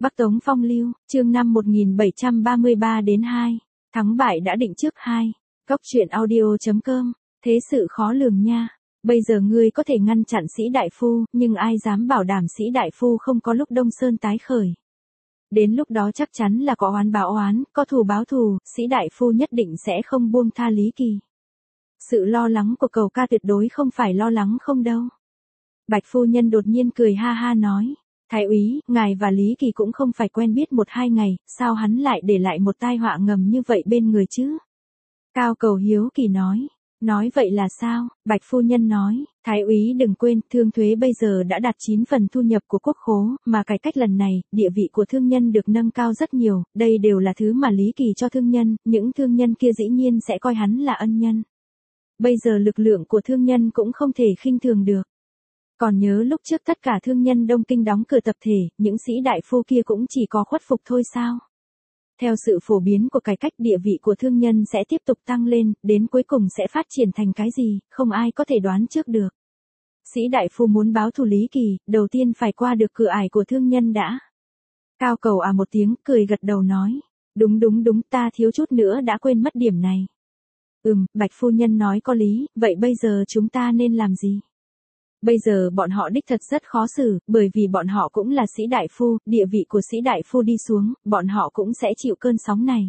Bắc Tống Phong Lưu, chương 5 1733 đến 2. Thắng bại đã định trước 2. Góc truyện audio.com. Thế sự khó lường nha. Bây giờ ngươi có thể ngăn chặn sĩ đại phu, nhưng ai dám bảo đảm sĩ đại phu không có lúc Đông Sơn tái khởi. Đến lúc đó chắc chắn là có oán báo oán, có thù báo thù, sĩ đại phu nhất định sẽ không buông tha Lý Kỳ. Sự lo lắng của Cầu ca tuyệt đối không phải lo lắng không đâu. Bạch phu nhân đột nhiên cười ha ha nói. Thái úy, ngài và Lý Kỳ cũng không phải quen biết 1-2 ngày, sao hắn lại để lại một tai họa ngầm như vậy bên người chứ? Cao Cầu hiếu kỳ nói. Nói vậy là sao? Bạch phu nhân nói, Thái úy đừng quên, thương thuế bây giờ đã đạt 9 phần thu nhập của quốc khố, mà cải cách lần này, địa vị của thương nhân được nâng cao rất nhiều, đây đều là thứ mà Lý Kỳ cho thương nhân, những thương nhân kia dĩ nhiên sẽ coi hắn là ân nhân. Bây giờ lực lượng của thương nhân cũng không thể khinh thường được. Còn nhớ lúc trước tất cả thương nhân Đông Kinh đóng cửa tập thể, những sĩ đại phu kia cũng chỉ có khuất phục thôi sao? Theo sự phổ biến của cải cách, địa vị của thương nhân sẽ tiếp tục tăng lên, đến cuối cùng sẽ phát triển thành cái gì, không ai có thể đoán trước được. Sĩ đại phu muốn báo thù Lý Kỳ, đầu tiên phải qua được cửa ải của thương nhân đã. Cao Cầu một tiếng, cười gật đầu nói. Đúng, ta thiếu chút nữa đã quên mất điểm này. Bạch phu nhân nói có lý, vậy bây giờ chúng ta nên làm gì? Bây giờ bọn họ đích thật rất khó xử, bởi vì bọn họ cũng là sĩ đại phu, địa vị của sĩ đại phu đi xuống, bọn họ cũng sẽ chịu cơn sóng này.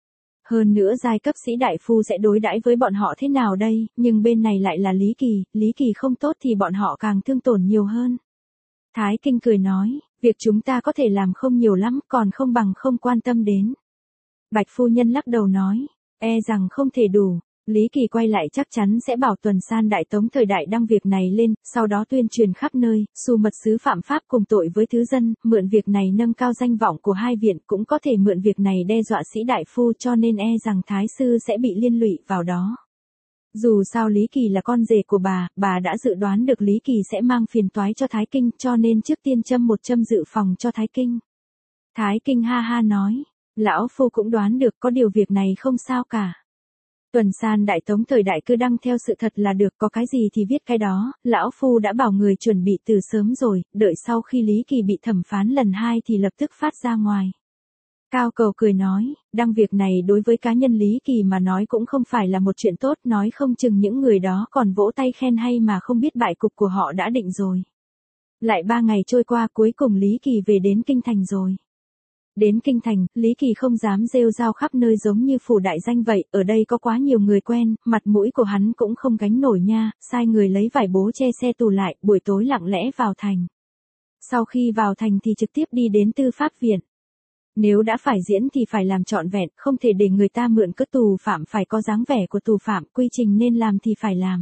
Hơn nữa giai cấp sĩ đại phu sẽ đối đãi với bọn họ thế nào đây, nhưng bên này lại là Lý Kỳ không tốt thì bọn họ càng thương tổn nhiều hơn. Thái Kinh cười nói, việc chúng ta có thể làm không nhiều lắm, còn không bằng không quan tâm đến. Bạch phu nhân lắc đầu nói, e rằng không thể đủ. Lý Kỳ quay lại chắc chắn sẽ bảo Tuần San Đại Tống thời đại đăng việc này lên, sau đó tuyên truyền khắp nơi, xù mật sứ phạm pháp cùng tội với thứ dân, mượn việc này nâng cao danh vọng của hai viện, cũng có thể mượn việc này đe dọa sĩ đại phu, cho nên e rằng Thái sư sẽ bị liên lụy vào đó. Dù sao Lý Kỳ là con rể của bà đã dự đoán được Lý Kỳ sẽ mang phiền toái cho Thái Kinh, cho nên trước tiên châm một châm dự phòng cho Thái Kinh. Thái Kinh ha ha nói, lão phu cũng đoán được, có điều việc này không sao cả. Tuần San Đại Tống thời đại cứ đăng theo sự thật là được, có cái gì thì viết cái đó, lão phu đã bảo người chuẩn bị từ sớm rồi, đợi sau khi Lý Kỳ bị thẩm phán lần 2 thì lập tức phát ra ngoài. Cao Cầu cười nói, đăng việc này đối với cá nhân Lý Kỳ mà nói cũng không phải là một chuyện tốt, nói không chừng những người đó còn vỗ tay khen hay mà không biết bại cục của họ đã định rồi. Lại 3 ngày trôi qua, cuối cùng Lý Kỳ về đến Kinh Thành rồi. Đến Kinh Thành, Lý Kỳ không dám rêu rao khắp nơi giống như phủ đại danh vậy, ở đây có quá nhiều người quen, mặt mũi của hắn cũng không gánh nổi nha, sai người lấy vải bố che xe tù lại, buổi tối lặng lẽ vào thành. Sau khi vào thành thì trực tiếp đi đến tư pháp viện. Nếu đã phải diễn thì phải làm trọn vẹn, không thể để người ta mượn cớ tù phạm, phải có dáng vẻ của tù phạm, quy trình nên làm thì phải làm.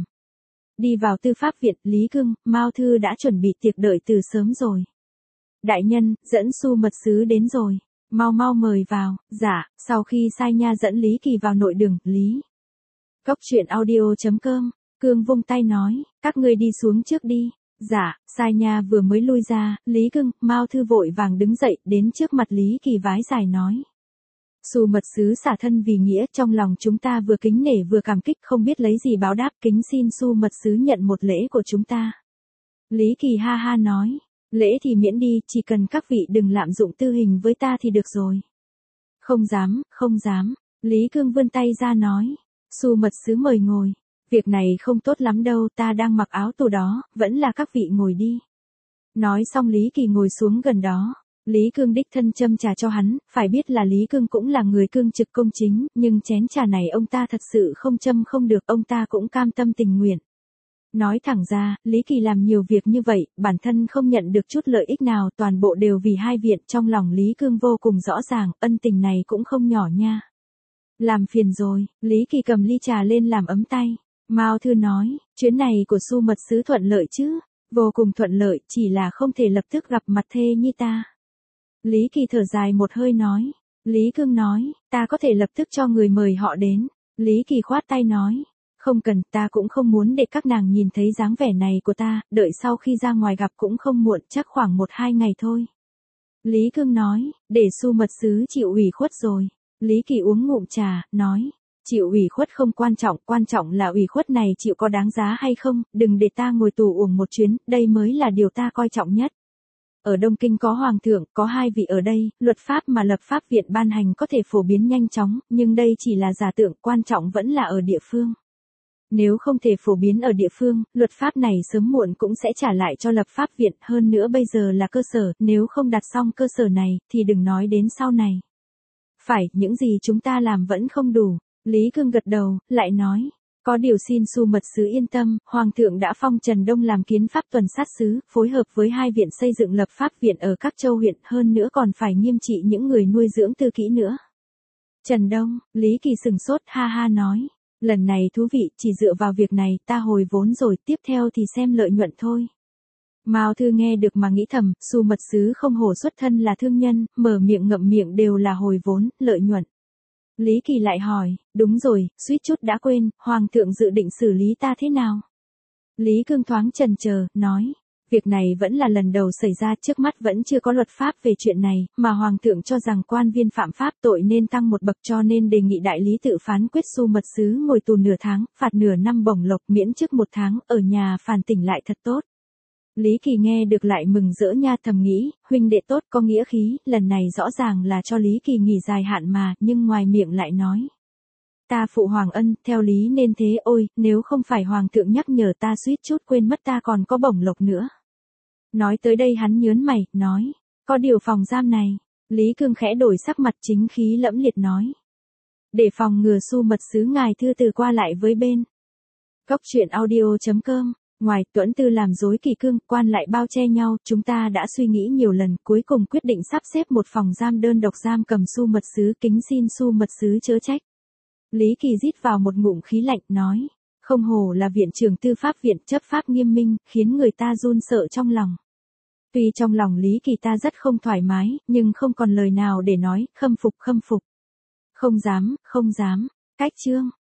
Đi vào tư pháp viện, Lý Cương, Mao Thư đã chuẩn bị tiệc đợi từ sớm rồi. Đại nhân, dẫn Xu mật sứ đến rồi. Mau mời vào. Dạ, sau khi sai nha dẫn Lý Kỳ vào nội đường, Lý. Góc truyện audio.com, Cương vung tay nói, các ngươi đi xuống trước đi. Dạ, sai nha vừa mới lui ra, Lý Cương, Mao Thư vội vàng đứng dậy, đến trước mặt Lý Kỳ vái dài nói. Xu mật sứ xả thân vì nghĩa, trong lòng chúng ta vừa kính nể vừa cảm kích, không biết lấy gì báo đáp, kính xin Xu mật sứ nhận một lễ của chúng ta. Lý Kỳ ha ha nói. Lễ thì miễn đi, chỉ cần các vị đừng lạm dụng tư hình với ta thì được rồi. Không dám. Lý Cương vươn tay ra nói. Xu mật sứ mời ngồi. Việc này không tốt lắm đâu, ta đang mặc áo tù đó, vẫn là các vị ngồi đi. Nói xong Lý Kỳ ngồi xuống gần đó. Lý Cương đích thân châm trà cho hắn, phải biết là Lý Cương cũng là người cương trực công chính, nhưng chén trà này ông ta thật sự không châm không được, ông ta cũng cam tâm tình nguyện. Nói thẳng ra, Lý Kỳ làm nhiều việc như vậy, bản thân không nhận được chút lợi ích nào, toàn bộ đều vì hai viện, trong lòng Lý Cương vô cùng rõ ràng, ân tình này cũng không nhỏ nha. Làm phiền rồi, Lý Kỳ cầm ly trà lên làm ấm tay. Mao Thư nói, chuyến này của Xu mật sứ thuận lợi chứ? Vô cùng thuận lợi, chỉ là không thể lập tức gặp mặt thê như ta. Lý Kỳ thở dài một hơi nói. Lý Cương nói, ta có thể lập tức cho người mời họ đến. Lý Kỳ khoát tay nói. Không cần, ta cũng không muốn để các nàng nhìn thấy dáng vẻ này của ta, đợi sau khi ra ngoài gặp cũng không muộn, chắc khoảng 1-2 ngày thôi. Lý Cương nói, để Xu mật sứ chịu ủy khuất rồi. Lý Kỳ uống ngụm trà, nói, chịu ủy khuất không quan trọng là ủy khuất này chịu có đáng giá hay không, đừng để ta ngồi tù uổng một chuyến, đây mới là điều ta coi trọng nhất. Ở Đông Kinh có hoàng thượng, có hai vị ở đây, luật pháp mà lập pháp viện ban hành có thể phổ biến nhanh chóng, nhưng đây chỉ là giả tượng, quan trọng vẫn là ở địa phương. Nếu không thể phổ biến ở địa phương, luật pháp này sớm muộn cũng sẽ trả lại cho lập pháp viện, hơn nữa bây giờ là cơ sở, nếu không đặt xong cơ sở này, thì đừng nói đến sau này. Phải, những gì chúng ta làm vẫn không đủ. Lý Cương gật đầu, lại nói. Có điều xin Su mật sứ yên tâm, Hoàng thượng đã phong Trần Đông làm kiến pháp tuần sát sứ, phối hợp với hai viện xây dựng lập pháp viện ở các châu huyện, hơn nữa còn phải nghiêm trị những người nuôi dưỡng tư kỹ nữa. Trần Đông, Lý Kỳ sừng sốt, ha ha nói. Lần này thú vị, chỉ dựa vào việc này, ta hồi vốn rồi, tiếp theo thì xem lợi nhuận thôi. Mao Thư nghe được mà nghĩ thầm, Su mật sứ không hổ xuất thân là thương nhân, mở miệng ngậm miệng đều là hồi vốn, lợi nhuận. Lý Kỳ lại hỏi, đúng rồi, suýt chút đã quên, Hoàng thượng dự định xử lý ta thế nào? Lý Cương thoáng chần chờ, nói, việc này vẫn là lần đầu xảy ra, trước mắt vẫn chưa có luật pháp về chuyện này, mà Hoàng thượng cho rằng quan viên phạm pháp tội nên tăng một bậc, cho nên đề nghị đại lý tự phán quyết Su mật sứ ngồi tù nửa tháng, phạt nửa năm bổng lộc, miễn chức 1 tháng, ở nhà phàn tỉnh lại thật tốt. Lý Kỳ nghe được lại mừng rỡ nha, thầm nghĩ, huynh đệ tốt có nghĩa khí, lần này rõ ràng là cho Lý Kỳ nghỉ dài hạn mà, nhưng ngoài miệng lại nói. Ta phụ hoàng ân, theo lý nên thế, ôi, nếu không phải hoàng thượng nhắc nhở ta suýt chút quên mất ta còn có bổng lộc nữa. Nói tới đây hắn nhớn mày, nói, có điều phòng giam này. Lý Cương khẽ đổi sắc mặt, chính khí lẫm liệt nói. Để phòng ngừa Su mật sứ ngài thư từ qua lại với bên. Cốc truyện audio.com. Ngoài Tuẫn Tư làm rối kỷ cương, quan lại bao che nhau, chúng ta đã suy nghĩ nhiều lần, cuối cùng quyết định sắp xếp một phòng giam đơn độc giam cầm Su mật sứ, kính xin Su mật sứ chớ trách. Lý Kỳ rít vào một ngụm khí lạnh, nói, không hổ là viện trưởng tư pháp viện, chấp pháp nghiêm minh, khiến người ta run sợ trong lòng. Tuy trong lòng Lý Kỳ ta rất không thoải mái, nhưng không còn lời nào để nói, khâm phục. Không dám. Cách chương.